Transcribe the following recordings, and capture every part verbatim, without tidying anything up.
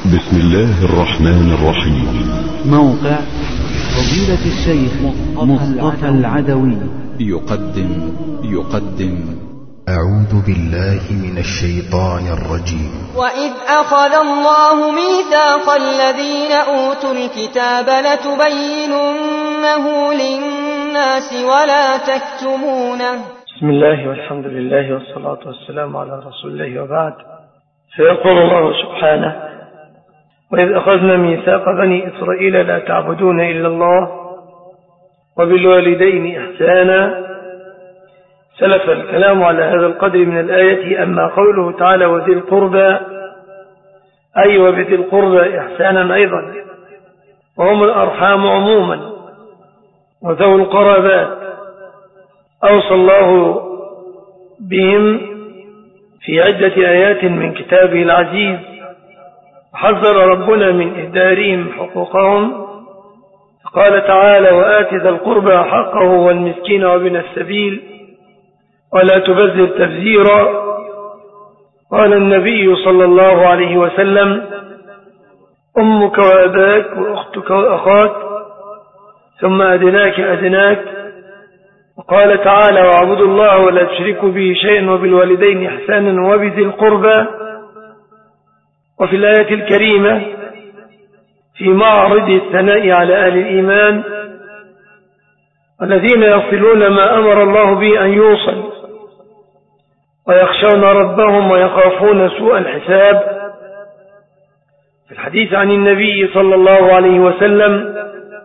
بسم الله الرحمن الرحيم. موقع فضيلة الشيخ مصطفى العدوي يقدم يقدم أعوذ بالله من الشيطان الرجيم. وإذ أخذ الله ميثاق الذين أوتوا الكتاب لتبيننه للناس ولا تكتمونه. بسم الله والحمد لله والصلاة والسلام على رسول الله وبعد. فيقول الله سبحانه: وإذ أخذنا ميثاق بني إسرائيل لا تعبدون إلا الله وبالوالدين إحسانا. سلف الكلام على هذا القدر من الآية. أما قوله تعالى وذي القربى، أي وبذي القربى إحسانا أيضا، وهم الأرحام عموما وذو القرابات، أوصى الله بهم في عدة آيات من كتابه العزيز، وحذر ربنا من إهدارهم حقوقهم. قال تعالى: وآت ذا القربى حقه والمسكين وابن السبيل ولا تبذر تبذيرا. قال النبي صلى الله عليه وسلم: أمك وأباك وأختك وأخاك ثم أدناك أدناك. وقال تعالى: واعبدوا الله ولا تشركوا به شيئا وبالوالدين إحسانا وبذي القربى. وفي الآية الكريمة في معرض الثناء على أهل الإيمان: الذين يصلون ما أمر الله به أن يوصل ويخشون ربهم ويخافون سوء الحساب. في الحديث عن النبي صلى الله عليه وسلم: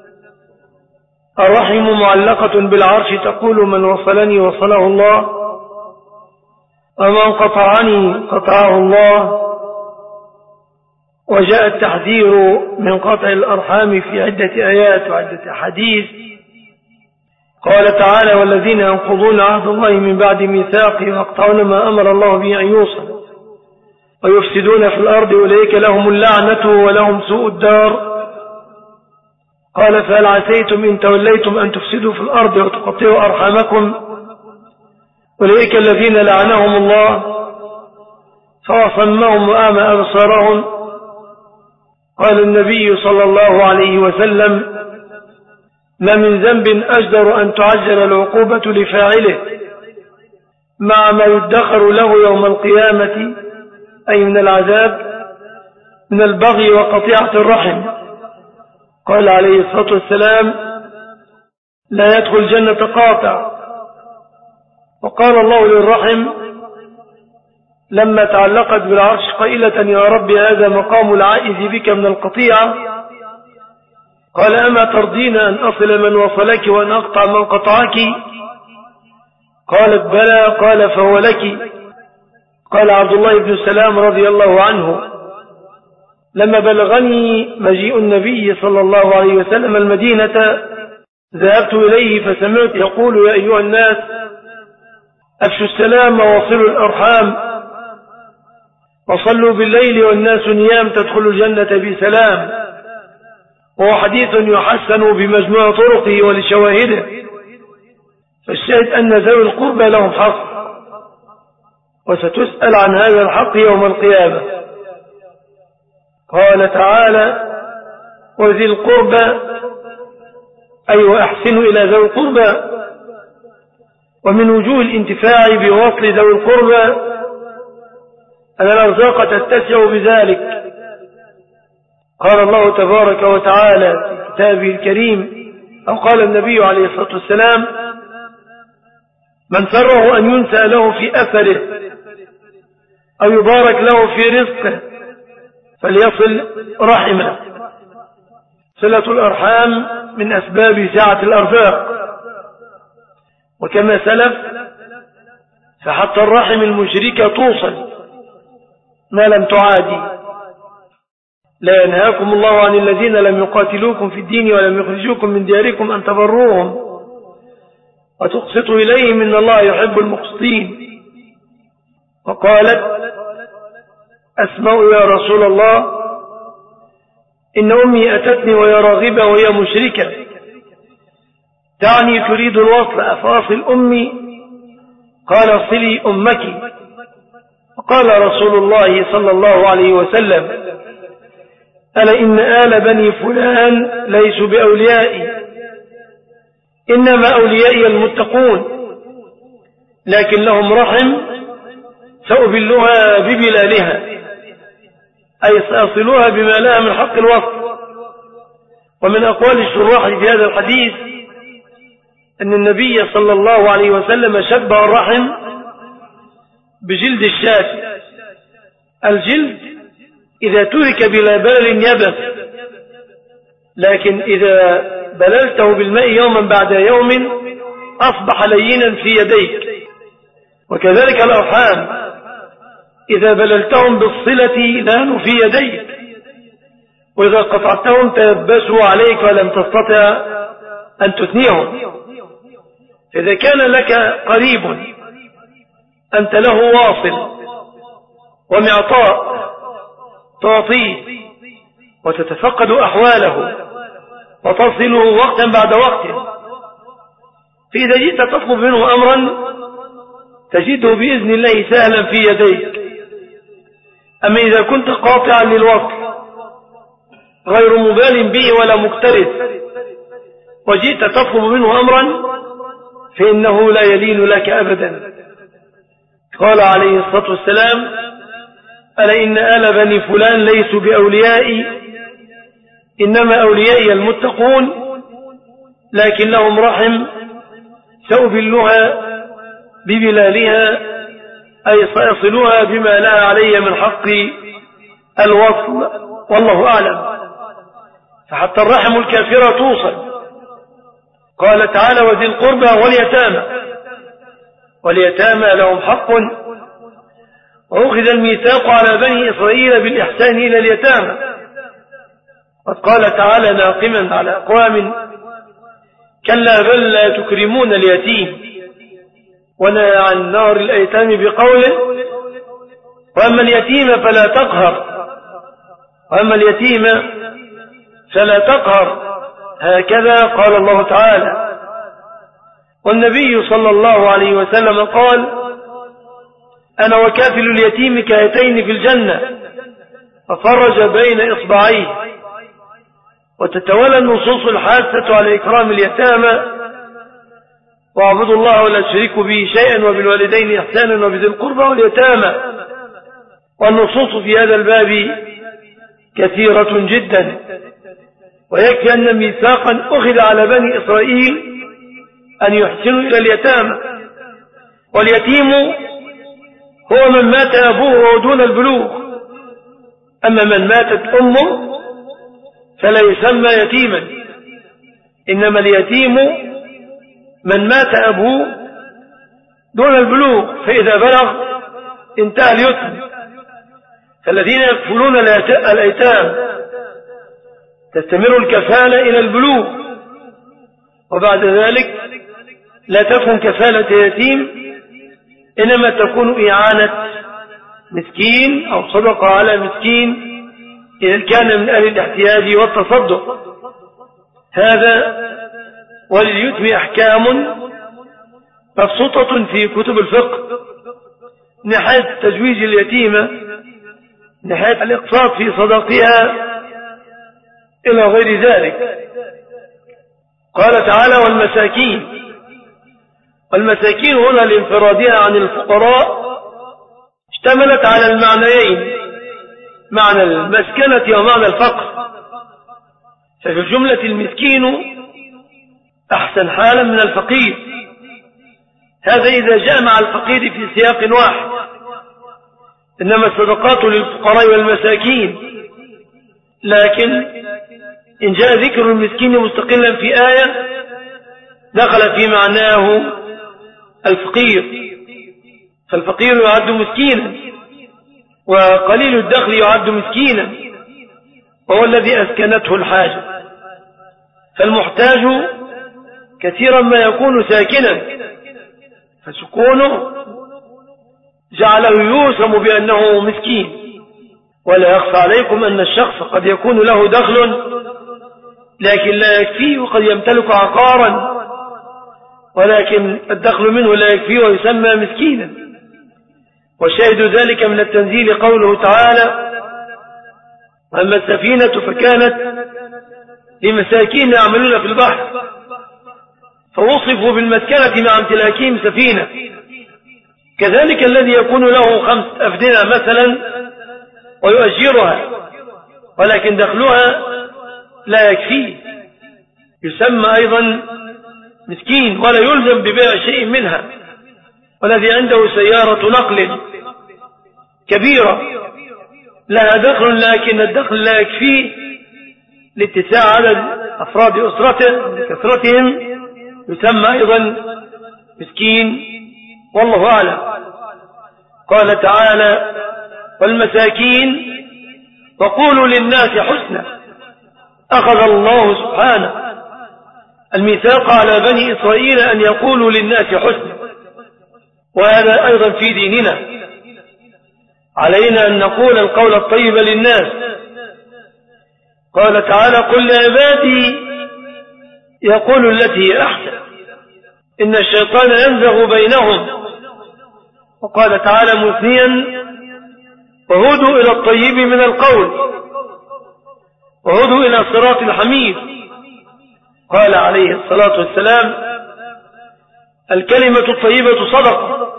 الرحم معلقة بالعرش تقول من وصلني وصله الله ومن قطعني قطعه الله. وجاء التحذير من قطع الأرحام في عدة آيات وعدة حديث. قال تعالى: والذين ينقضون عهد الله من بعد ميثاقه ويقطعون ما أمر الله به أن يوصل ويفسدون في الأرض أولئك لهم اللعنة ولهم سوء الدار. قال: فهل عسيتم إن توليتم أن تفسدوا في الأرض وتقطعوا أرحامكم أولئك الذين لعنهم الله فأصمهم وأعمى أبصارهم. قال النبي صلى الله عليه وسلم: ما من ذنب أجدر أن تعجل العقوبة لفاعله مع ما يدخر له يوم القيامة، أي من العذاب، من البغي وقطيعة الرحم. قال عليه الصلاة والسلام: لا يدخل الجنة قاطع. وقال الله للرحم لما تعلقت بالعرش قائلة: يا رب هذا مقام العائذ بك من القطيعة. قال: أما ترضين أن أصل من وصلك وأن أقطع من قطعك؟ قالت: بلى. قال: فهو لك. قال عبد الله بن السلام رضي الله عنه: لما بلغني مجيء النبي صلى الله عليه وسلم المدينة ذهبت إليه فسمعت يقول: يا أيها الناس أفشوا السلام ووصلوا الأرحام وصلوا بالليل والناس نيام تدخلوا الجنة بسلام. وهو حديث يحسن بمجموع طرقه ولشواهده. فالشاهد أن ذوي القربى لهم حق، وستسأل عن هذا الحق يوم القيامة. قال تعالى: وذي القربى، أي وأحسنوا إلى ذوي القربى. ومن وجوه الانتفاع بوصل ذوي القربى أن الأرزاق تتسع بذلك. قال الله تبارك وتعالى في كتابه الكريم، أو قال النبي عليه الصلاة والسلام: من سره أن ينسى له في أثره أو يبارك له في رزقه فليصل رحمه. صلة الأرحام من أسباب سعة الأرزاق. وكما سلف فحتى الرحم المشركة توصل ما لم تعادي. لا ينهاكم الله عن الذين لم يقاتلوكم في الدين ولم يخرجوكم من دياركم أن تبروهم وتقسطوا إليهم إن الله يحب المقسطين. وقالت أسماء: يا رسول الله إن أمي أتتني وهي راغبة وهي مشركة، تعني تريد الوصل، أفاصل أمي؟ قال: صلي أمك. وقال رسول الله صلى الله عليه وسلم: ألا إن آل بني فلان ليسوا بأوليائي، إنما أوليائي المتقون، لكن لهم رحم سأبلها ببلالها، أي سأصلها بما لها من حق الوصل. ومن أقوال الشراح في هذا الحديث أن النبي صلى الله عليه وسلم شبه الرحم بجلد الشاة. الجلد إذا ترك بلا بلل يبس، لكن إذا بللته بالماء يوما بعد يوم أصبح لينا في يديك. وكذلك الأرحام إذا بللتهم بالصلة لانوا في يديك، وإذا قطعتهم تيبسوا عليك ولم تستطع أن تثنيهم. إذا كان لك قريب أنت له واصل ومعطاء تعطيه وتتفقد أحواله وتصله وقتا بعد وقت، فإذا جئت تطلب منه أمرا تجده بإذن الله سهلا في يديك. أما إذا كنت قاطعا للوصل غير مبال به ولا مكترث وجئت تطلب منه أمرا فإنه لا يلين لك أبدا. قال عليه الصلاة والسلام: ألا إن آل بني فلان ليسوا بأوليائي، إنما أوليائي المتقون، لكن لهم رحم سأبلها ببلالها، أي سيصلها بما لها علي من حق الوصل، والله أعلم. فحتى الرحم الكافرة توصل. قال تعالى: وذي القربى واليتامى، واليتامى لهم حق، وأخذ الميثاق على بني إسرائيل بالإحسان إلى اليتامى. قد قال تعالى ناقما على أقوام: كلا بل لا تكرمون اليتيم، ونهى عن نار الأيتام بقوله: وأما اليتيم فلا تقهر، وأما اليتيم فلا تقهر، هكذا قال الله تعالى. والنبي صلى الله عليه وسلم قال: أنا وكافل اليتيم كهاتين في الجنة، ففرج بين إصبعيه. وتتولى النصوص الحاثة على إكرام اليتامى: واعبدوا الله ولا تشركوا به شيئا، وبالوالدين إحسانا، وبذي القربى واليتامى. والنصوص في هذا الباب كثيرة جدا، ويكفي أن ميثاقا أخذ على بني إسرائيل أن يحسنوا إلى اليتامى. واليتيم هو من مات أبوه دون البلوغ، أما من ماتت أمه فلا يسمى يتيما، إنما اليتيم من مات أبوه دون البلوغ، فإذا بلغ انتهى اليتم. فالذين يكفلون الأيتام تستمر الكفالة إلى البلوغ، وبعد ذلك لا تكون كفالة يتيم، إنما تكون إعانة مسكين أو صدقة على مسكين إذا كان من أهل الاحتياج والتصدق. هذا ولليتم أحكام مبسوطة في كتب الفقه، ناحية تزويج اليتيمة، ناحية الإقساط في صدقها، إلى غير ذلك. قال تعالى: والمساكين. والمساكين هنا لانفرادها عن الفقراء اشتملت على المعنيين، معنى المسكنة ومعنى الفقر. ففي الجملة المسكين أحسن حالا من الفقير، هذا إذا جاء مع الفقير في سياق واحد، إنما الصدقات للفقراء والمساكين. لكن إن جاء ذكر المسكين مستقلا في آية دخل في معناه الفقير، فالفقير يعد مسكينا، وقليل الدخل يعد مسكينا، وهو الذي أسكنته الحاجة. فالمحتاج كثيرا ما يكون ساكنا، فسكونه جعله يوسم بأنه مسكين. ولا يخفى عليكم أن الشخص قد يكون له دخل لكن لا يكفيه، وقد يمتلك عقارا ولكن الدخل منه لا يكفيه ويسمى مسكينا. وشاهد ذلك من التنزيل قوله تعالى: أما السفينة فكانت لمساكين يعملون في البحر، فوصفوا بالمسكنة مع امتلاكهم سفينة. كذلك الذي يكون له خمس أفدنة مثلا ويؤجرها ولكن دخلها لا يكفيه يسمى أيضا مسكين ولا يلزم ببيع شيء منها. والذي عنده سيارة نقل كبيرة لها دخل لكن الدخل لا يكفيه لاتساع عدد أفراد أسرته لكثرتهم يسمى أيضا مسكين، والله أعلم. قال تعالى: والمساكين وقولوا للناس حسنا. أخذ الله سبحانه الميثاق على بني إسرائيل أن يقولوا للناس حسنا، وهذا أيضا في ديننا علينا أن نقول القول الطيب للناس. قال تعالى: قل لعبادي يقول التي هي أحسن إن الشيطان ينزغ بينهم. وقال تعالى مثنيا: وهدوا إلى الطيب من القول وهدوا إلى صراط الحميد. قال عليه الصلاة والسلام: الكلمة الطيبة صدقة.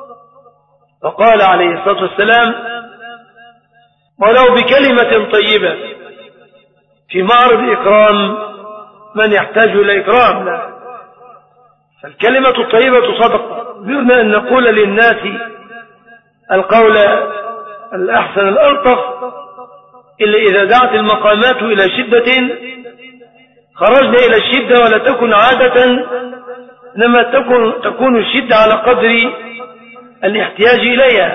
وقال عليه الصلاة والسلام: ولو بكلمة طيبة في معرض إكرام من يحتاج إلى إكرام. لا، فالكلمة الطيبة صدقة. أمرنا أن نقول للناس القول الأحسن الألطف، إلا إذا دعت المقامات إلى شدة خرجنا إلى الشدة، ولا تكن عادة إنما تكون, تكون الشدة على قدر الاحتياج إليها،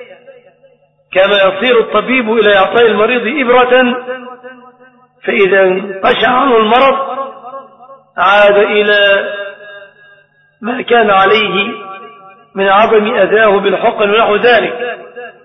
كما يصير الطبيب إلى إعطاء المريض إبرة فإذا انقشع عنه المرض عاد إلى ما كان عليه من عظم أذاه بالحقن ونحو ذلك.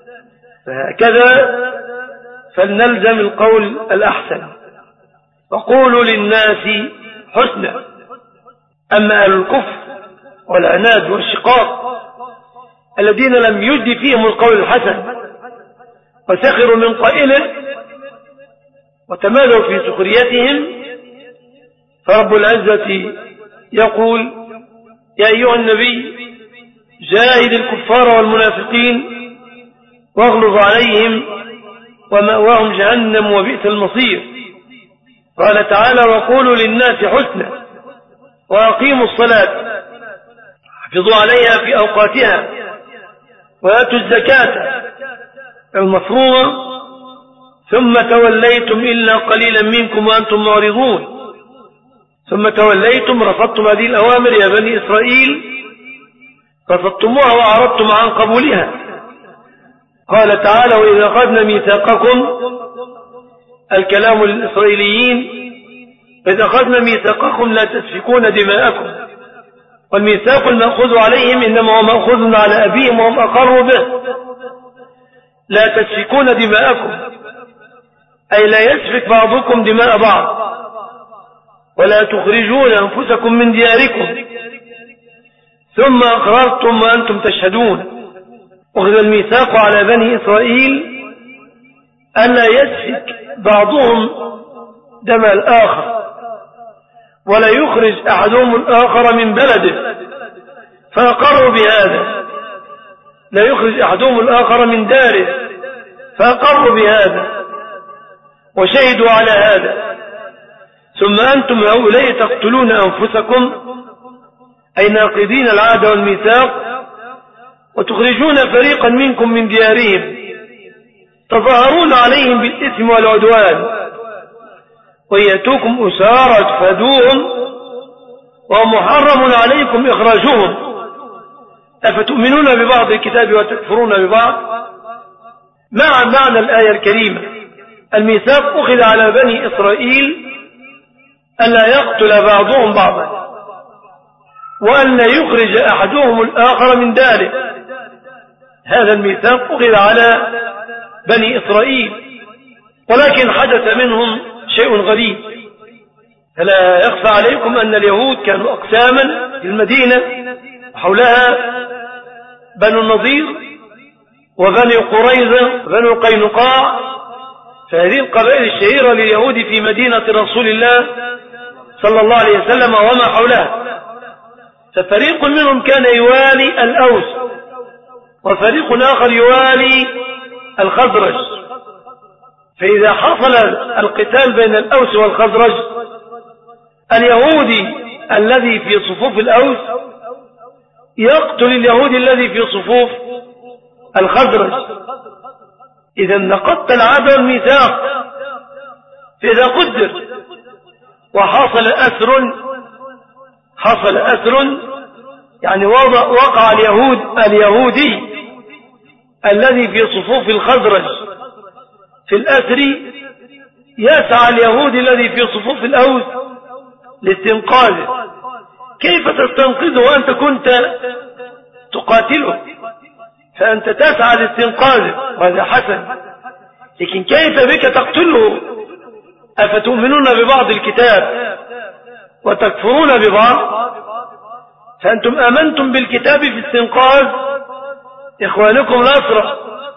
فهكذا فلنلزم القول الأحسن. وقولوا للناس حسنا. أما أهل الكفر والعناد والشقاق الذين لم يجد فيهم القول الحسن وسخروا من قائله وتمادوا في سخريتهم، فرب العزة يقول: يا أيها النبي جاهد الكفار والمنافقين واغلظ عليهم ومأواهم جهنم وبئس المصير. قال تعالى: وقولوا للناس حسنا وأقيموا الصلاة حفظوا عليها في أوقاتها وآتوا الزكاة المفروضة ثم توليتم إلا قليلا منكم وأنتم معرضون. ثم توليتم رفضتم هذه الأوامر يا بني إسرائيل، رفضتموها وأعرضتم عن قبولها. قال تعالى: وإذا أخذنا ميثاقكم، الكلام للإسرائيليين: إذا أخذنا ميثاقكم لا تسفكون دماءكم. والميثاق المأخوذ عليهم إنما هو مأخوذ على أبيهم وهم أقروا به. لا تسفكون دماءكم أي لا يسفك بعضكم دماء بعض، ولا تخرجون أنفسكم من دياركم ثم أقررتم وأنتم تشهدون. أخذ الميثاق على بني إسرائيل ألا يسفك بعضهم دم الآخر، ولا يخرج أحدهم الآخر من بلده، فأقروا بهذا. لا يخرج أحدهم الآخر من داره، فأقروا بهذا وشهدوا على هذا. ثم أنتم هؤلاء تقتلون أنفسكم أي ناقضين العهد والميثاق، وتخرجون فريقا منكم من ديارهم تظاهرون عليهم بالإثم والعدوان، ويأتوكم أسارى تفادوهم ومحرم عليكم إخراجهم. أفتؤمنون ببعض الكتاب وتكفرون ببعض؟ مع معنى الآية الكريمة الميثاق أخذ على بني إسرائيل ألا يقتل بعضهم بعضا، وأن لا يخرج أحدهم الآخر من داره. هذا الميثاق أخذ على بني إسرائيل، ولكن حدث منهم شيء غريب. فلا يخفى عليكم أن اليهود كانوا أقساما في المدينة حولها بنو النضير وبني قريظة وبنو قينقاع فهذه القبائل الشهيرة لليهود في مدينة رسول الله صلى الله عليه وسلم وما حولها، ففريق منهم كان يوالي الأوس وفريق آخر يوالي الخزرج، فإذا حصل القتال بين الأوس والخزرج اليهودي الذي في صفوف الأوس يقتل اليهودي الذي في صفوف الخزرج، إذا نقضت العهد والميثاق. فإذا قدر وحصل أسر حصل أسر يعني وقع اليهود اليهودي الذي في صفوف الخزرج في الأسر، يسعى اليهودي الذي في صفوف الأوس لاستنقاذه. كيف تستنقذه وأنت كنت تقاتله؟ فأنت تسعى لاستنقاذه وهذا حسن، لكن كيف بك تقتله؟ أفتؤمنون ببعض الكتاب وتكفرون ببعض؟ فأنتم آمنتم بالكتاب في استنقاذ إخوانكم الأسرى،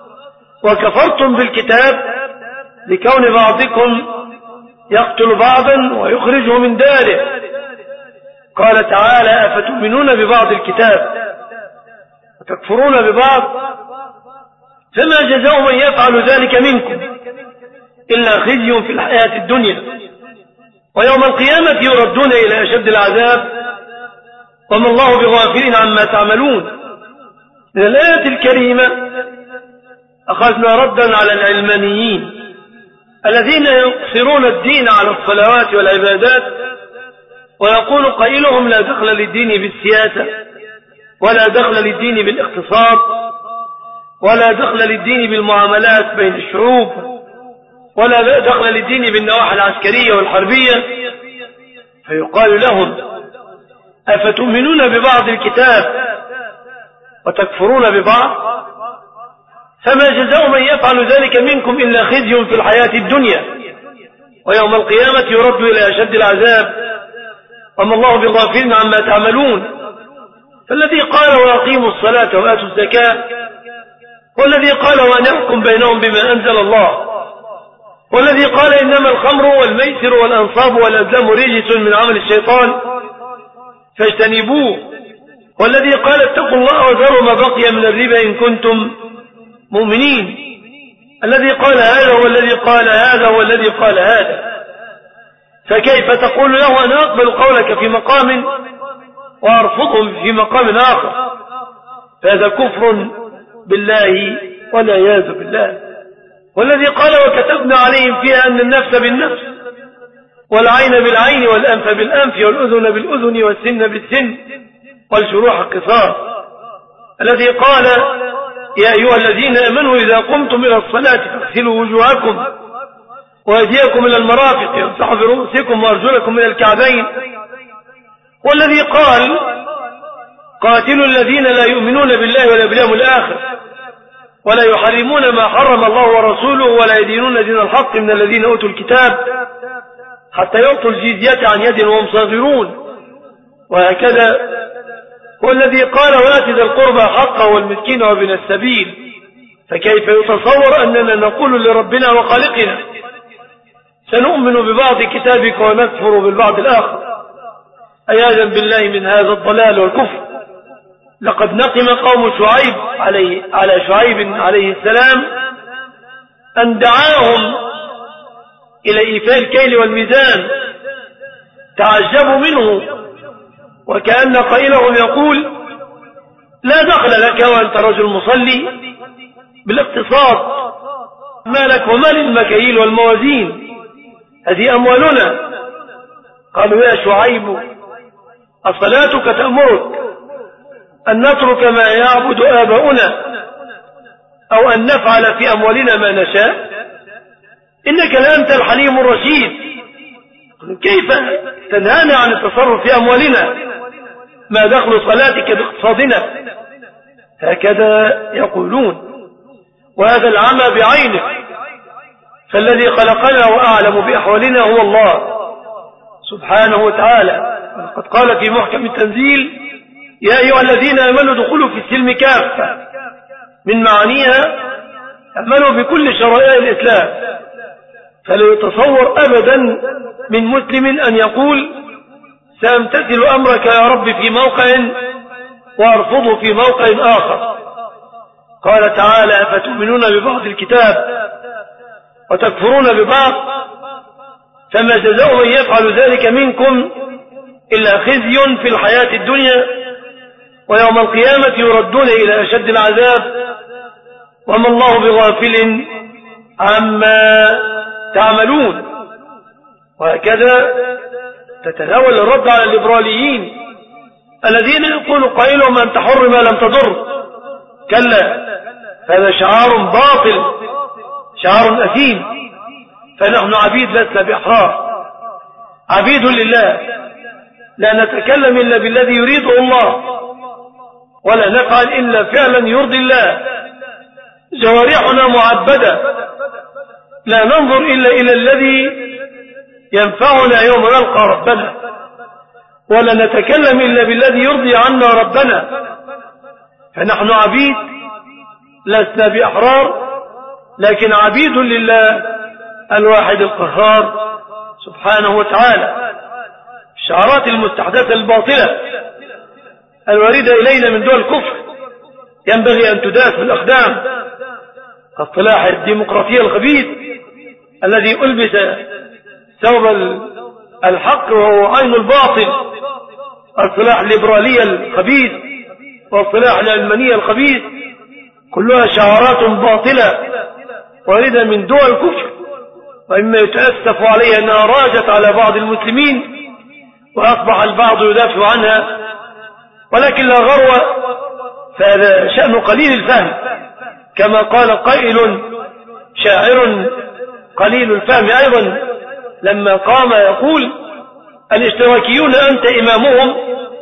وكفرتم بالكتاب لكون بعضكم يقتل بعضا ويخرجه من داره. قال تعالى أفتؤمنون ببعض الكتاب وتكفرون ببعض؟ فما جزاء من يفعل ذلك منكم إلا خزي في الحياة الدنيا ويوم القيامة يردون إلى أشد العذاب وما الله بغافل عما تعملون. من الآية الكريمة أخذنا ردا على العلمانيين الذين يقصرون الدين على الصلوات والعبادات، ويقول قائلهم لا دخل للدين بالسياسة ولا دخل للدين بالاقتصاد ولا دخل للدين بالمعاملات بين الشعوب ولا دخل للدين بالنواحي العسكرية والحربية. فيقال لهم أفتؤمنون ببعض الكتاب وتكفرون ببعض؟ فما جزاء من يفعل ذلك منكم إلا خزي في الحياة الدنيا ويوم القيامة يرد إلى أشد العذاب وما الله بغافل عما تعملون. فالذي قال وأقيموا الصلاة وآتوا الزكاة والذي قال ونحكم بينهم بما أنزل الله والذي قال إنما الخمر والميسر والأنصاب والأزلام رجس من عمل الشيطان فاجتنبوه والذي قال اتقوا الله وذروا ما بقي من الربا إن كنتم مؤمنين. الذي قال هذا والذي قال هذا والذي قال هذا، فكيف تقول له أنا أقبل قولك في مقام وأرفضهم في مقام آخر؟ فهذا كفر بالله والعياذ بالله. والذي قال وكتبنا عليهم فيها أن النفس بالنفس والعين بالعين والأنف بالأنف والأذن بالأذن والسن بالسن والجروح قصاص. الذي قال يا أيها الذين آمنوا إذا قمتم إلى الصلاة فاغسلوا وجوهكم وأيديكم إلى المرافق وامسحوا برؤوسكم وأرجلكم من الكعبين. والذي قال قاتلوا الذين لا يؤمنون بالله ولا باليوم الآخر ولا يحرمون ما حرم الله ورسوله ولا يدينون دين الحق من الذين أوتوا الكتاب حتى يعطوا الجزية عن يد وهم صاغرون. وهكذا هو الذي قال وآت ذا القربى حقه والمسكين وابن السبيل. فكيف يتصور أننا نقول لربنا وخالقنا سنؤمن ببعض كتابك ونكفر بالبعض الآخر؟ عياذا بالله من هذا الضلال والكفر. لقد نقم قوم شعيب عليه على شعيب عليه السلام أن دعاهم إلى إيفاء الكيل والميزان، تعجبوا منه وكأن قائلهم يقول لا دخل لك وأنت رجل مصلي بالاقتصاد، ما لك وما للمكاييل والموازين، هذه أموالنا. قالوا يا شعيب أصلاتك تأمرك أن نترك ما يعبد آباؤنا أو أن نفعل في أموالنا ما نشاء؟ إنك لأنت الحليم الرشيد، كيف تنهانا عن التصرف في أموالنا؟ ما دخل صلاتك باقتصادنا؟ هكذا يقولون، وهذا العمى بعينه. فالذي خلقنا وأعلم بأحوالنا هو الله سبحانه وتعالى. وقد قال في محكم التنزيل يا أيها الذين آمنوا ادخلوا في السلم كافة، من معانيها آمنوا بكل شرائع الإسلام فلا يتصور أبدا من مسلم أن يقول سأمتثل أمرك يا رب في موقع وأرفضه في موقع آخر. قال تعالى أفتؤمنون ببعض الكتاب وتكفرون ببعض فما جزاء من يفعل ذلك منكم إلا خزي في الحياة الدنيا ويوم القيامة يردون إلى أشد العذاب وما الله بغافل عما تعملون. وهكذا تتناول الرد على الليبراليين الذين يقول قائلهم أنت حر ما لم تضر. كلا، هذا شعار باطل، شعار أثيم. فنحن عبيد لسنا بأحرار، عبيد لله، لا نتكلم إلا بالذي يريده الله ولا نفعل إلا فعلا يرضي الله. جوارحنا معبدة، لا ننظر إلا إلى الذي ينفعنا يوم نلقى ربنا، ولا نتكلم إلا بالذي يرضي عنا ربنا. فنحن عبيد لسنا بأحرار، لكن عبيد لله الواحد القهار سبحانه وتعالى. الشعارات المستحدثة الباطلة الواردة إلينا من دول الكفر ينبغي أن تداس بالأقدام، كاصطلاح الديمقراطية الخبيث الذي ألبس ثوب الحق وهو عين الباطل، اصطلاح الليبرالية الخبيث واصطلاح العلمانية الخبيث، كلها شعارات باطلة واردة من دول الكفر، وإما يتأسف عليها أنها راجت على بعض المسلمين وأصبح البعض يدافع عنها، ولكن لا غرو، فهذا شأن قليل الفهم، كما قال قائل شاعر قليل الفهم أيضا لما قام يقول الاشتراكيون أنت إمامهم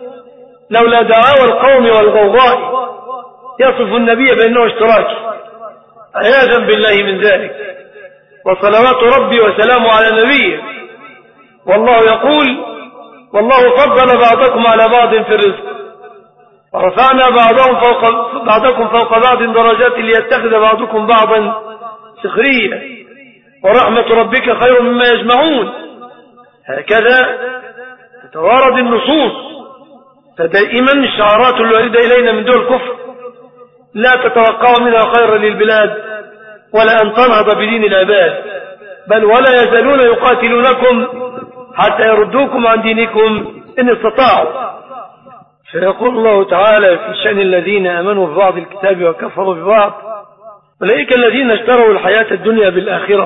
لولا دعاوى القوم والغوغاء. يصف النبي بأنه اشتراكي، عياذا بالله من ذلك، وصلوات ربي وسلامه على نبيه. والله يقول والله فضل بعضكم على بعض في الرزق ورفعنا بعضهم فوق بعضكم فوق بعض درجات ليتخذ بعضكم بعضا سخريا ورحمة ربك خير مما يجمعون. هكذا تتوارد النصوص. فدائما الشعارات الواردة إلينا من دول الكفر لا تتوقع منها خيرا للبلاد ولا أن تنهض بدين العباد، بل ولا يزالون يقاتلونكم حتى يردوكم عن دينكم إن استطاعوا. فيقول الله تعالى في شأن الذين آمنوا ببعض الكتاب وكفروا ببعض أولئك الذين اشتروا الحياة الدنيا بالآخرة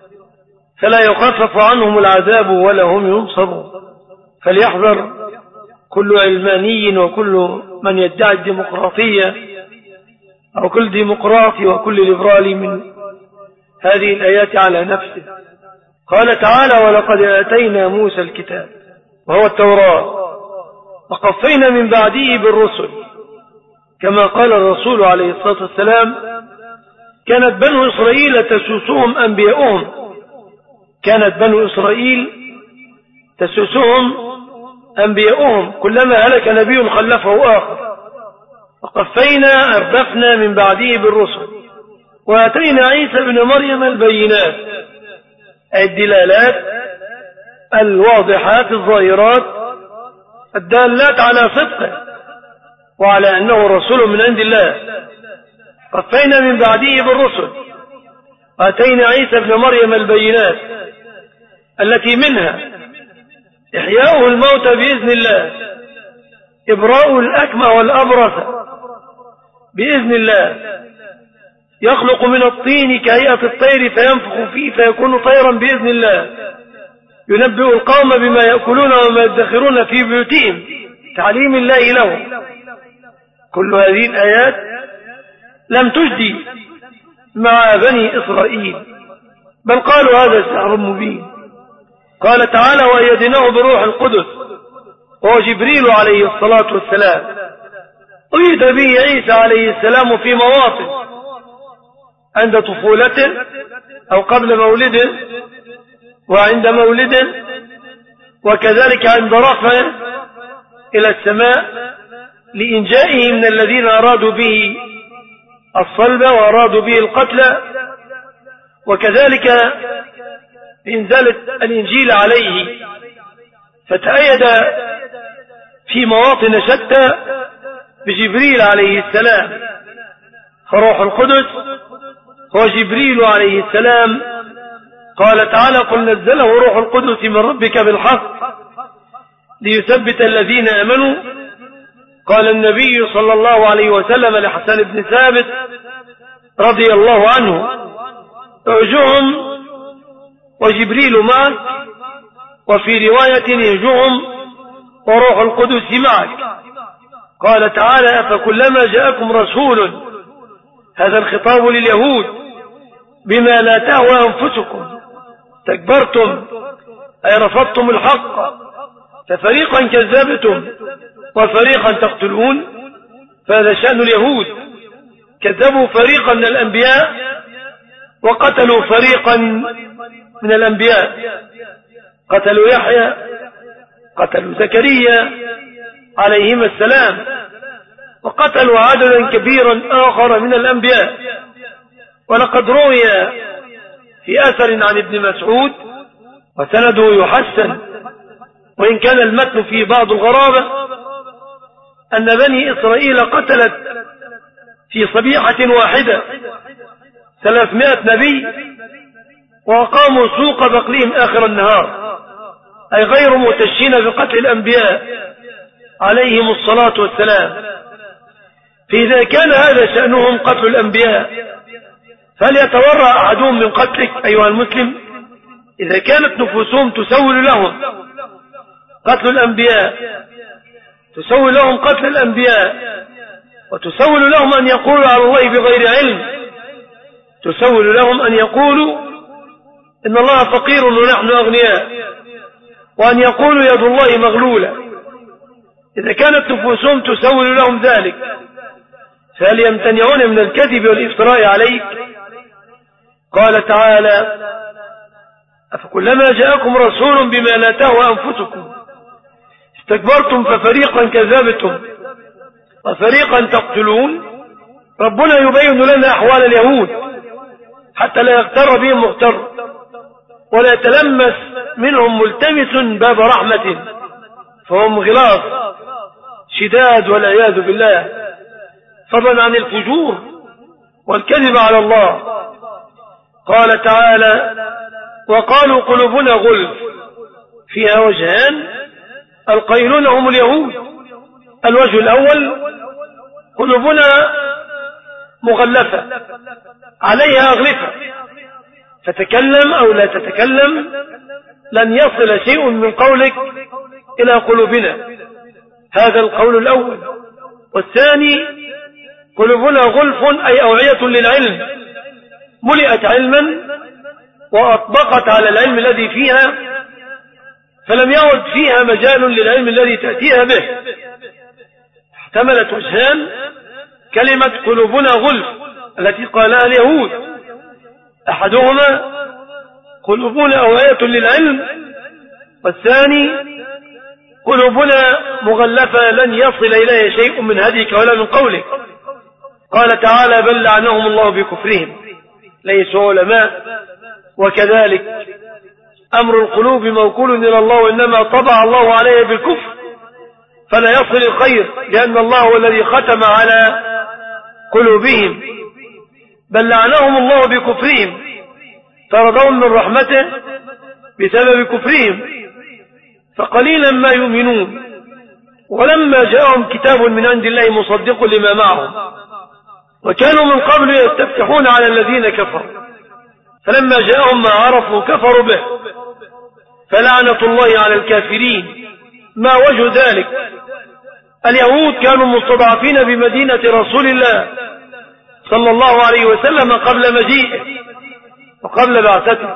فلا يخفف عنهم العذاب ولا هم ينصرون. فليحذر كل علماني وكل من يدعي الديمقراطية أو كل ديمقراطي وكل ليبرالي من هذه الآيات على نفسه. قال تعالى ولقد آتينا موسى الكتاب وهو التوراة وقفينا من بعده بالرسل، كما قال الرسول عليه الصلاة والسلام كانت بنو إسرائيل تسوسهم أنبياؤهم كانت بنو إسرائيل تسوسهم أنبياؤهم كلما هلك نبي خلفه آخر، وقفينا أردفنا من بعده بالرسل وآتينا عيسى بن مريم البينات، الدلالات الواضحات الظاهرات الدالات على صدقه وعلى أنه رسول من عند الله. قفينا من بعده بالرسل وآتينا عيسى بن مريم البينات التي منها إحياء الموتى بإذن الله، إبراء الأكمى والأبرص بإذن الله، يخلق من الطين كهيئة الطير فينفخ فيه فيكون طيرا بإذن الله، ينبئ القوم بما يأكلون وما يدخرون في بيوتهم، تعليم الله لهم. كل هذه الآيات لم تجدي مع بني إسرائيل، بل قالوا هذا سحر مبين. قال تعالى وأيدناه بروح القدس وهو جبريل عليه الصلاة والسلام، أيد به عيسى عليه السلام في مواطن عند طفولته أو قبل مولده وعند مولده، وكذلك عند رفعه إلى السماء لإنجائه من الذين أرادوا به الصلب وأرادوا به القتل، وكذلك بإنزال الإنجيل عليه، فتأيد في مواطن شتى بجبريل عليه السلام، فروح القدس هو جبريل عليه السلام. قال تعالى: قل نزله روح القدس من ربك بالحق ليثبت الذين آمنوا. قال النبي صلى الله عليه وسلم لحسن بن ثابت رضي الله عنه: ارجعهم وجبريل معك، وفي رواية ارجعهم وروح القدس معك. قال تعالى: أفكلما جاءكم رسول، هذا الخطاب لليهود، بما لا تهوى أنفسكم استكبرتم أي رفضتم الحق، ففريقا كذبتم وفريقا تقتلون. فهذا شأن اليهود، كذبوا فريقا من الأنبياء وقتلوا فريقا من الأنبياء، قتلوا يحيى، قتلوا زكريا عليهما السلام، وقتلوا عددا كبيرا آخر من الأنبياء. ولقد روي في أثر عن ابن مسعود وسنده يحسن، وإن كان المتن فيه بعض الغرابة، أن بني إسرائيل قتلت في صبيحة واحدة ثلاثمائة نبي، وأقاموا سوق بقلهم آخر النهار، أي غير متشين بقتل الأنبياء عليهم الصلاة والسلام. فإذا كان هذا شأنهم قتل الأنبياء، فليتورع أحدهم من قتلك أيها المسلم. إذا كانت نفوسهم تسول لهم قتل الأنبياء، تسول لهم قتل الأنبياء، وتسول لهم أن يقولوا على الله بغير علم، تسول لهم أن يقولوا إن الله فقير ونحن أغنياء، وأن يقولوا يد الله مغلولة. إذا كانت نفوسهم تسول لهم ذلك، فهل يمتنعون من الكذب والإفتراء عليك؟ قال تعالى: أفكلما جاءكم رسول بما لا تهوى أنفسكم استكبرتم ففريقا كذبتم وفريقا تقتلون. ربنا يبين لنا أحوال اليهود حتى لا يغتر بهم مغتر، ولا يتلمس منهم ملتمس باب رحمة، فهم غلاظ شداد والعياذ بالله، فضلا عن الفجور والكذب على الله. قال تعالى: وقالوا قلوبنا غلف. فيها وجهان، القائلون هم اليهود. الوجه الأول: قلوبنا مغلفة عليها أغلفة، فتكلم أو لا تتكلم لن يصل شيء من قولك إلى قلوبنا. هذا القول الأول. والثاني: قلوبنا غلف أي أوعية للعلم، ملئت علما وأطبقت على العلم الذي فيها، فلم يعد فيها مجال للعلم الذي تأتيها به. احتملت وجهان: كلمة قلوبنا غلف التي قالها اليهود، أحدهما قلوبنا أوعية للعلم، والثاني قلوبنا مغلفة لن يصل إليها شيء من هديك ولا من قولك. قال تعالى: بل لعنهم الله بكفرهم، ليسوا علماء. وكذلك أمر القلوب موكول إلى الله، وإنما طبع الله عليه بالكفر فلا يصل الخير، لأن الله هو الذي ختم على قلوبهم. بل لعنهم الله بكفرهم، طردهم من رحمته بسبب كفرهم، فقليلا ما يؤمنون. ولما جاءهم كتاب من عند الله مصدق لما معهم، وكانوا من قبل يستفتحون على الذين كفروا، فلما جاءهم ما عرفوا كفروا به، فلعنة الله على الكافرين. ما وجه ذلك؟ اليهود كانوا مستضعفين بمدينة رسول الله صلى الله عليه وسلم قبل مجيئه وقبل بعثته.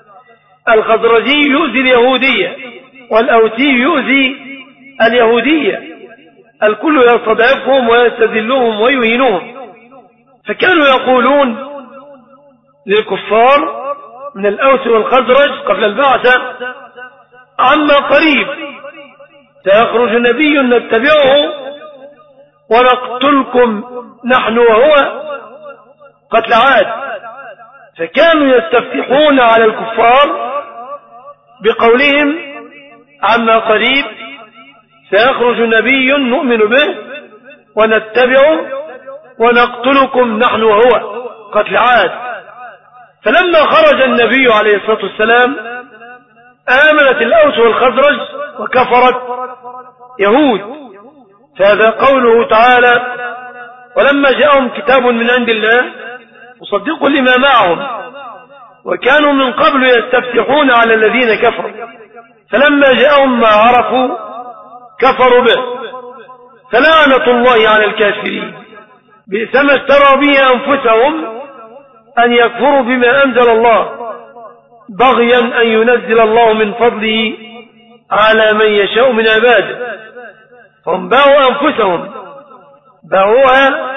الخزرجي يؤذي اليهودية، والأوسي يؤذي اليهودية، الكل يستضعفهم ويستذلهم ويهينهم. فكانوا يقولون للكفار من الأوس والخزرج قبل البعثة: عما قريب سيخرج نبي نتبعه ونقتلكم نحن وهو، قتل عاد. فكانوا يستفتحون على الكفار بقولهم عما قريب سيخرج نبي نؤمن به ونتبعه ونقتلكم نحن وهو، قتل عاد. فلما خرج النبي عليه الصلاة والسلام آمنت الأوس والخزرج وكفرت يهود. فهذا قوله تعالى: ولما جاءهم كتاب من عند الله مصدق لما معهم وكانوا من قبل يستفتحون على الذين كفروا فلما جاءهم ما عرفوا كفروا به فلعنة الله على الكافرين بئس ما اشتروا به أنفسهم أن يكفروا بما أنزل الله بغيا أن ينزل الله من فضله على من يشاء من عباده. هم باعوا أنفسهم، باعوها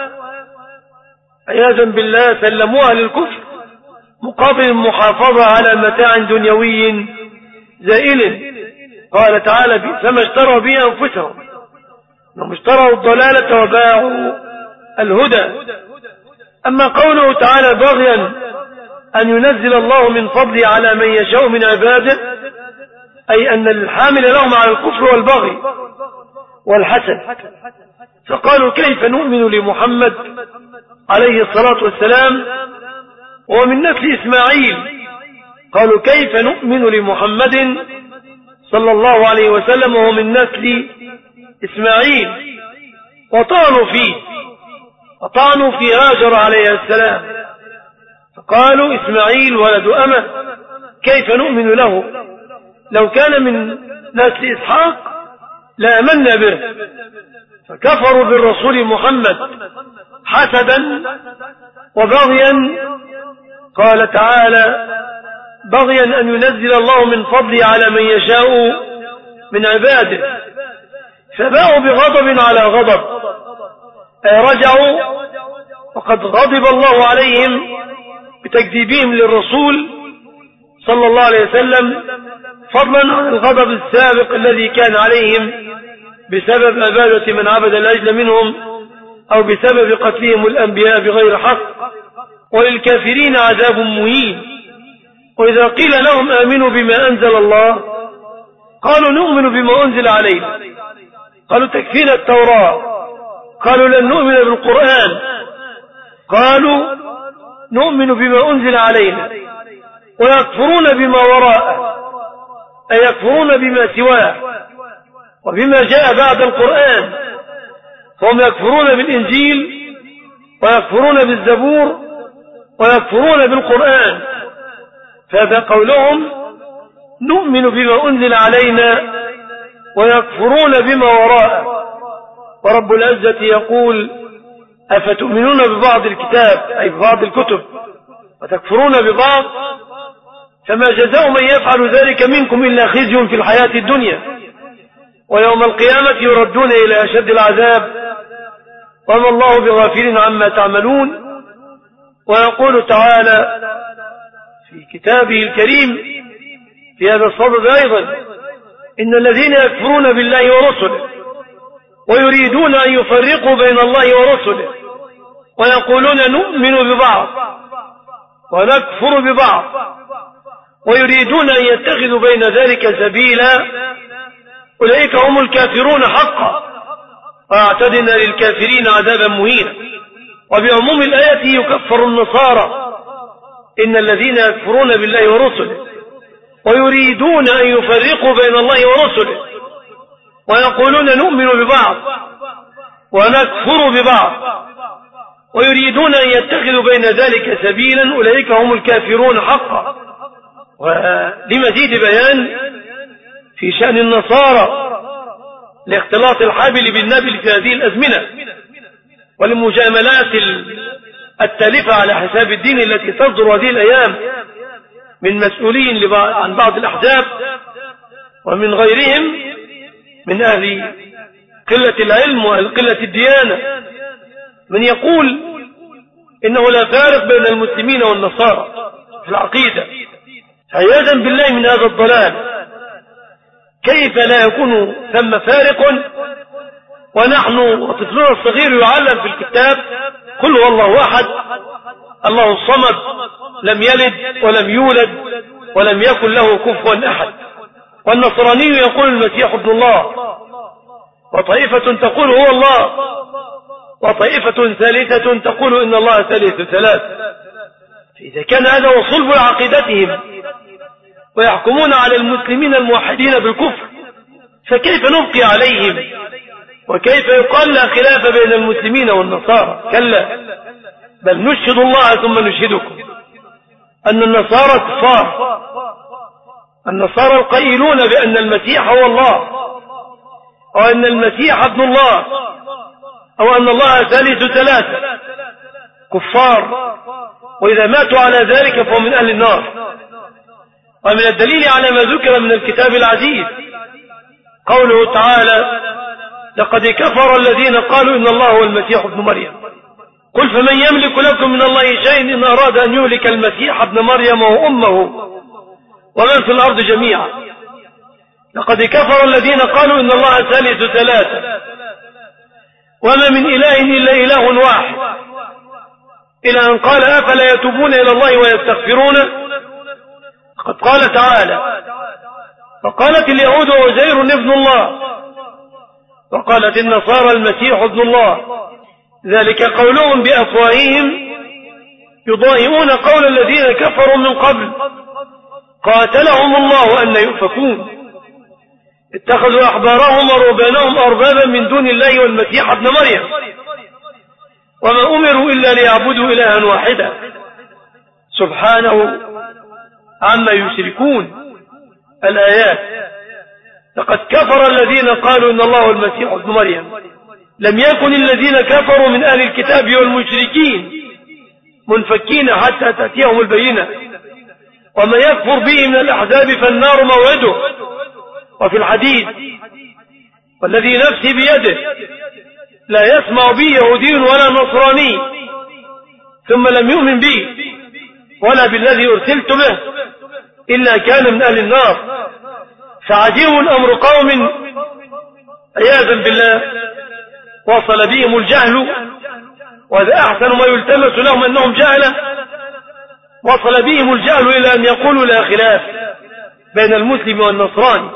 عياذا بالله، سلموها للكفر مقابل المحافظة على متاع دنيوي زائل. قال تعالى: بئس ما اشتروا به أنفسهم، انهم اشتروا الضلالة وباعوا الهدى. أما قوله تعالى: بغيا أن ينزل الله من فضله على من يشاء من عباده، أي أن الحامل لهم على الكفر والبغي والحسد. فقالوا: كيف نؤمن لمحمد عليه الصلاة والسلام وهو من نسل إسماعيل؟ قالوا: كيف نؤمن لمحمد صلى الله عليه وسلم وهو من نسل إسماعيل؟ وطعنوا فيه وطعنوا في هاجر عليه السلام، فقالوا: إسماعيل ولد أمه، كيف نؤمن له؟ لو كان من نسل إسحاق لآمنا به. فكفروا بالرسول محمد حسدا وبغيا. قال تعالى: بغيا أن ينزل الله من فضله على من يشاء من عباده. فباءوا بغضب على غضب، أي رجعوا وقد غضب الله عليهم بتكذيبهم للرسول صلى الله عليه وسلم، فضلا عن الغضب السابق الذي كان عليهم بسبب عبادة من عبد الأجل منهم أو بسبب قتلهم الأنبياء بغير حق. وللكافرين عذاب مهين. وإذا قيل لهم آمنوا بما أنزل الله قالوا: نؤمن بما أنزل علينا. قالوا: تكفينا التوراة. قالوا: لن نؤمن بالقرآن. قالوا: نؤمن بما أنزل علينا. ويكفرون بما وراءه، أي يكفرون بما سواه وبما جاء بعد القرآن. هم يكفرون بالإنجيل ويكفرون بالزبور ويكفرون بالقرآن. فهذا قولهم: نؤمن بما أنزل علينا ويكفرون بما وراءه. ورب العزة يقول: أفتؤمنون ببعض الكتاب، أي ببعض الكتب، وتكفرون ببعض؟ فما جزاء من يفعل ذلك منكم إلا خزي في الحياة الدنيا ويوم القيامة يردون إلى أشد العذاب وما الله بغافل عما تعملون. ويقول تعالى في كتابه الكريم في هذا الصدد أيضا: إن الذين يكفرون بالله ورسله ويريدون أن يفرقوا بين الله ورسله ويقولون نؤمن ببعض ونكفر ببعض ويريدون أن يتخذوا بين ذلك سبيلا أولئك هم الكافرون حقا وأعتدنا للكافرين عذابا مهينا. وبعموم الآية يكفر النصارى: إن الذين يكفرون بالله ورسله ويريدون أن يفرقوا بين الله ورسله ويقولون نؤمن ببعض ونكفر ببعض ويريدون أن يتخذوا بين ذلك سبيلا أولئك هم الكافرون حقا. ولمزيد بيان في شأن النصارى لاختلاط الحابل بالنابل في هذه الأزمنة ولمجاملات التالفة على حساب الدين التي تصدر هذه الأيام من مسؤولين عن بعض الأحزاب ومن غيرهم من أهل قلة العلم وأهل قلة الديانة، من يقول إنه لا فارق بين المسلمين والنصارى في العقيدة. عياذا بالله من هذا الضلال. كيف لا يكون ثم فارق ونحن وطفلنا الصغير يعلم في الكتاب قل هو الله أحد الله الصمد لم يلد ولم يولد ولم يكن له كفوا أحد. والنصراني يقول المسيح ابن الله، وطائفة تقول هو الله، وطائفة ثالثة تقول إن الله ثالث ثلاث. إذا كان هذا هو صلب عقيدتهم ويحكمون على المسلمين الموحدين بالكفر، فكيف نبقي عليهم؟ وكيف يقال لا خلاف بين المسلمين والنصارى؟ كلا، بل نشهد الله ثم نشهدكم أن النصارى كفار، النصارى القائلون بأن المسيح هو الله، أو أن المسيح ابن الله، أو أن الله ثالث ثلاثة، كفار، وإذا ماتوا على ذلك فهم من أهل النار. ومن الدليل على ما ذكر من الكتاب العزيز قوله تعالى: لقد كفر الذين قالوا إن الله هو المسيح ابن مريم، قل فمن يملك لكم من الله شيئا إن أراد أن يهلك المسيح ابن مريم وأمه ومن في الأرض جميعا. لقد كفر الذين قالوا إن الله ثالث ثلاثة وما من إله إلا إله واحد، إلى أن قال: أفلا يتوبون إلى الله ويستغفرونه؟ قد قال تعالى: فقالت اليهود عزير ابن الله، وقالت النصارى المسيح ابن الله، ذلك قولهم بأفواههم يضاهئون قول الذين كفروا من قبل قاتلهم الله أن يؤفكون، اتخذوا أحبارهم ورهبانهم أربابا من دون الله والمسيح ابن مريم وما أمروا إلا ليعبدوا إلها واحدا سبحانه عما يشركون. الآيات: لقد كفر الذين قالوا إن الله المسيح ابن مريم. لم يكن الذين كفروا من أهل الكتاب والمشركين منفكين حتى تأتيهم البينة، وما يكفر به من الأحزاب فالنار موعده. وفي الحديث: والذي نفسي بيده لا يسمع بي يهودي ولا نصراني ثم لم يؤمن بي ولا بالذي أرسلت به إلا كان من أهل النار. فعجيب الأمر قوم عياذا بالله وصل بهم الجهل، وهذا أحسن ما يلتمس لهم أنهم جهلة، وصل بهم الجهل إلى أن يقولوا لا خلاف بين المسلم والنصراني.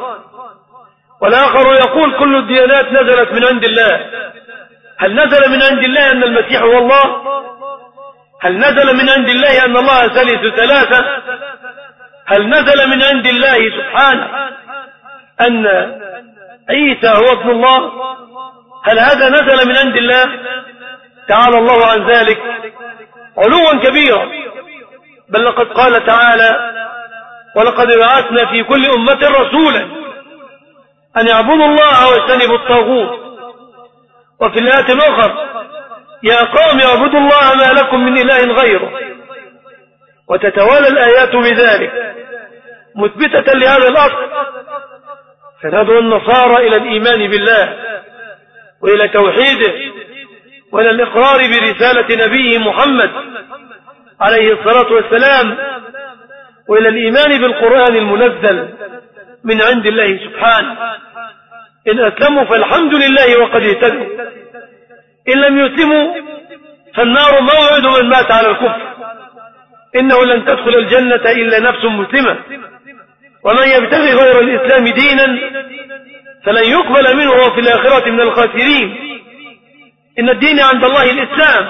والآخر يقول كل الديانات نزلت من عند الله. هل نزل من عند الله أن المسيح هو الله؟ هل نزل من عند الله أن الله ثالث ثلاثة؟ هل نزل من عند الله سبحانه أن عيسى هو ابن الله؟ هل هذا نزل من عند الله؟ تعالى الله عن ذلك علوا كبيرا. بل لقد قال تعالى: ولقد بعثنا في كل أمة رسولا أن يعبدوا الله واجتنبوا الطاغوت. وفي الآية الأخرى: يا قوم اعبدوا الله ما لكم من إله غيره. وتتوالى الآيات بذلك مثبتة لهذا الأصل. فندعو النصارى إلى الإيمان بالله وإلى توحيده وإلى الإقرار برسالة نبيه محمد عليه الصلاة والسلام، وإلى الإيمان بالقرآن المنزل من عند الله سبحانه. إن أسلموا فالحمد لله وقد اهتدوا، إن لم يسلموا فالنار موعد من مات على الكفر. إنه لن تدخل الجنة إلا نفس مسلمة، ومن يبتغي غير الإسلام دينا فلن يقبل منه وفي الآخرة من الخاسرين. إن الدين عند الله الإسلام.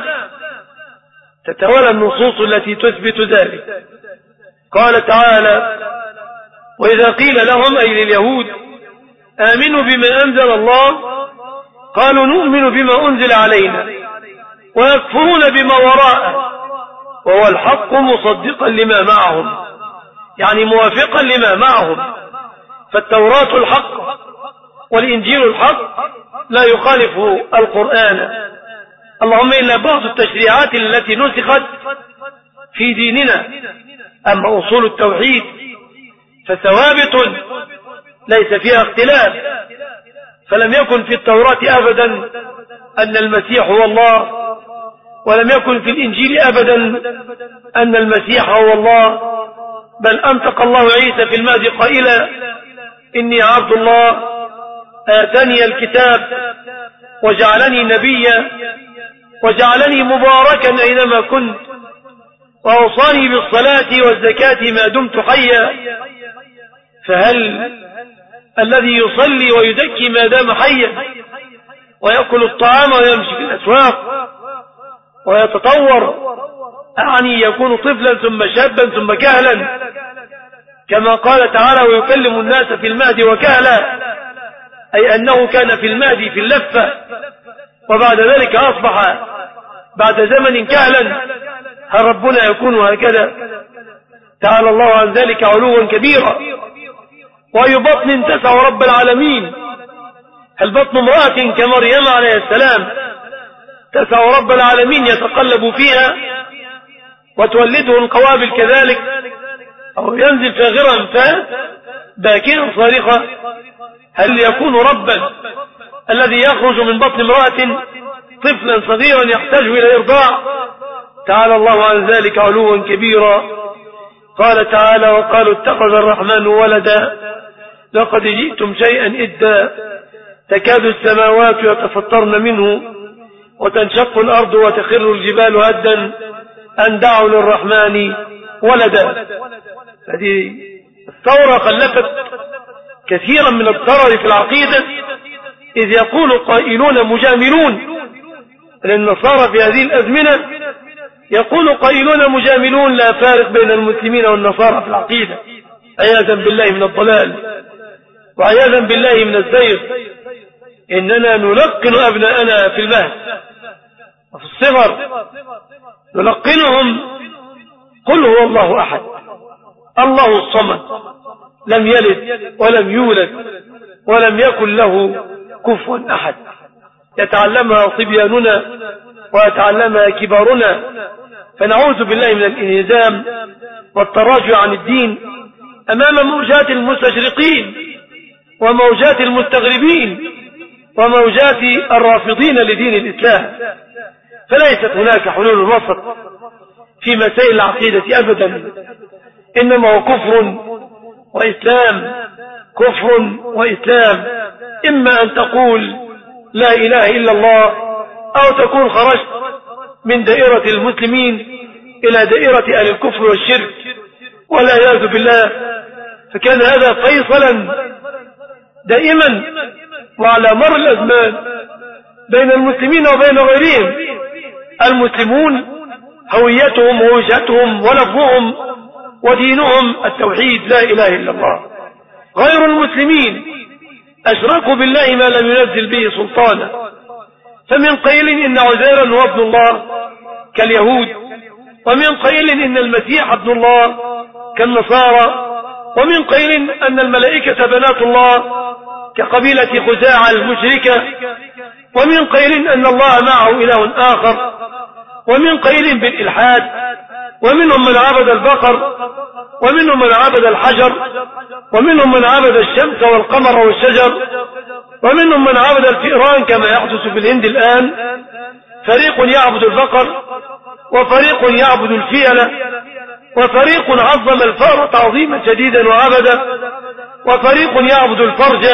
تتوالى النصوص التي تثبت ذلك. قال تعالى: وإذا قيل لهم أي لليهود آمنوا بما أنزل الله قالوا نؤمن بما أنزل علينا ويكفرون بما وراءه وهو الحق مصدقا لما معهم، يعني موافقا لما معهم. فالتوراة الحق والإنجيل الحق لا يخالف القرآن، اللهم إلا بعض التشريعات التي نسخت في ديننا. أما أصول التوحيد فثوابت ليس فيها اختلاف. فلم يكن في التوراة أبدا أن المسيح هو الله، ولم يكن في الإنجيل أبدا أن المسيح هو الله، بل أنطق الله عيسى في المهد قائلا: إني عبد الله آتاني الكتاب وجعلني نبيا وجعلني مباركا أينما كنت وأوصاني بالصلاة والزكاة ما دمت حيا. فهل الذي يصلي ويزكي ما دام حيا ويأكل الطعام ويمشي في الأسواق ويتطور، أعني يكون طفلا ثم شابا ثم كهلا، كما قال تعالى ويكلم الناس في المهد وكهلا، أي أنه كان في المهد في اللفة وبعد ذلك أصبح بعد زمن كهلا. هل ربنا يكون هكذا؟ تعالى الله عن ذلك علوا كبيرا. وأي بطن تسع رب العالمين؟ هل بطن امرأة كمريم عليه السلام تسع رب العالمين يتقلب فيها وتولده القوابل كذلك، أو ينزل فاغرا باكيا صارخا؟ هل يكون ربا الذي يخرج من بطن امرأة طفلا صغيرا يحتاج إلى إرضاع؟ تعالى الله عن ذلك علوا كبيرا. قال تعالى وقالوا اتخذ الرحمن ولدا لقد جئتم شيئا إدا تكاد السماوات يتفطرن منه وتنشق الأرض وتخر الجبال هدا أن دعوا للرحمن ولدا. هذه الثورة خلفت كثيرا من الضرر في العقيدة، إذ يقول قائلون مجاملون للنصارى في هذه الأزمنة، يقول قائلون مجاملون لا فارق بين المسلمين والنصارى في العقيدة، عياذا بالله من الضلال وعياذا بالله من الزيغ. إننا نلقن أبناءنا في المهد وفي الصغر، نلقنهم قل هو الله أحد الله الصمد لم يلد ولم يولد ولم يكن له كفوا أحد. يتعلمها صبياننا ويتعلمها كبارنا، فنعوذ بالله من الانهزام والتراجع عن الدين أمام موجات المستشرقين وموجات المستغربين وموجات الرافضين لدين الإسلام. فليست هناك حلول وسط في مسائل العقيدة أبدا، إنما هو كفر وإسلام، كفر وإسلام. إما أن تقول لا إله إلا الله، أو تكون خرجت من دائرة المسلمين إلى دائرة أهل الكفر والشرك والعياذ بالله. فكان هذا فيصلا دائما وعلى مر الأزمان بين المسلمين وبين غيرهم. المسلمون هويتهم ووجهتهم ولفظهم ودينهم التوحيد لا إله إلا الله. غير المسلمين أشركوا بالله ما لم ينزل به سلطانا، فمن قيل إن عزيرا هو ابن الله كاليهود، ومن قيل إن المسيح ابن الله كالنصارى، ومن قيل أن الملائكة بنات الله كقبيلة خزاعة المشركة، ومن قيل أن الله معه إله آخر، ومن قيل بالإلحاد، ومنهم من عبد البقر، ومنهم من عبد الحجر، ومنهم من عبد الشمس والقمر والشجر، ومنهم من عبد الفئران كما يحدث في الهند الآن. فريق يعبد البقر، وفريق يعبد الفيلة، وفريق عظم الفأر تعظيما شديدا وعبدا، وفريق يعبد الفرج.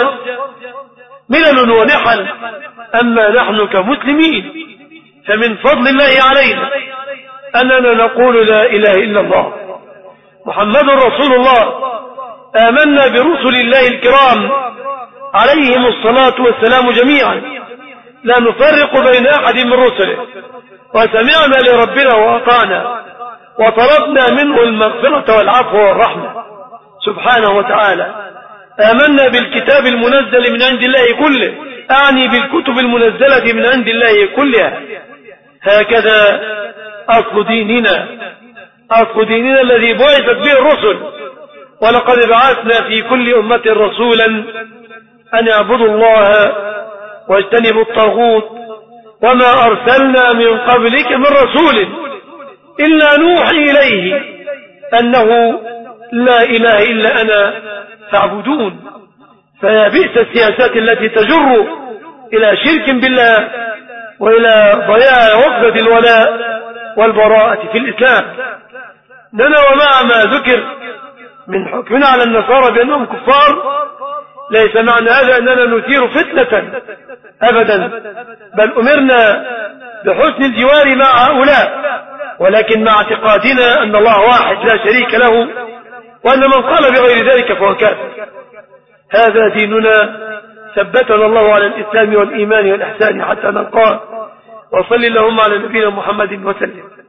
ملل ونحل. أما نحن كمسلمين فمن فضل الله علينا أننا نقول لا إله إلا الله محمد رسول الله. آمنا برسل الله الكرام عليهم الصلاة والسلام جميعا، لا نفرق بين أحد من رسله، وسمعنا لربنا وأطعنا، وطلبنا منه المغفرة والعفو والرحمة سبحانه وتعالى. آمنا بالكتاب المنزل من عند الله كله، أعني بالكتب المنزلة من عند الله كلها. هكذا أصل ديننا، أصل ديننا الذي بعثت به الرسل. ولقد بعثنا في كل أمة رسولا أن يعبدوا الله واجتنبوا الطاغوت، وما أرسلنا من قبلك من رسول إلا نوحي إليه أنه لا إله إلا أنا فاعبدون. فيا بئس السياسات التي تجر إلى شرك بالله وإلى ضياع وقفة الولاء والبراءة في الإسلام. لنا ومع ما ذكر من حكمنا على النصارى بأنهم كفار، ليس معنى هذا أننا نثير فتنة أبدا، بل أمرنا بحسن الجوار مع هؤلاء، ولكن مع اعتقادنا أن الله واحد لا شريك له، وأن من قال بغير ذلك فهو كافر. هذا ديننا، ثبتنا الله على الإسلام والإيمان والإحسان حتى نلقاه. وصل اللهم على نبينا محمد وسلم.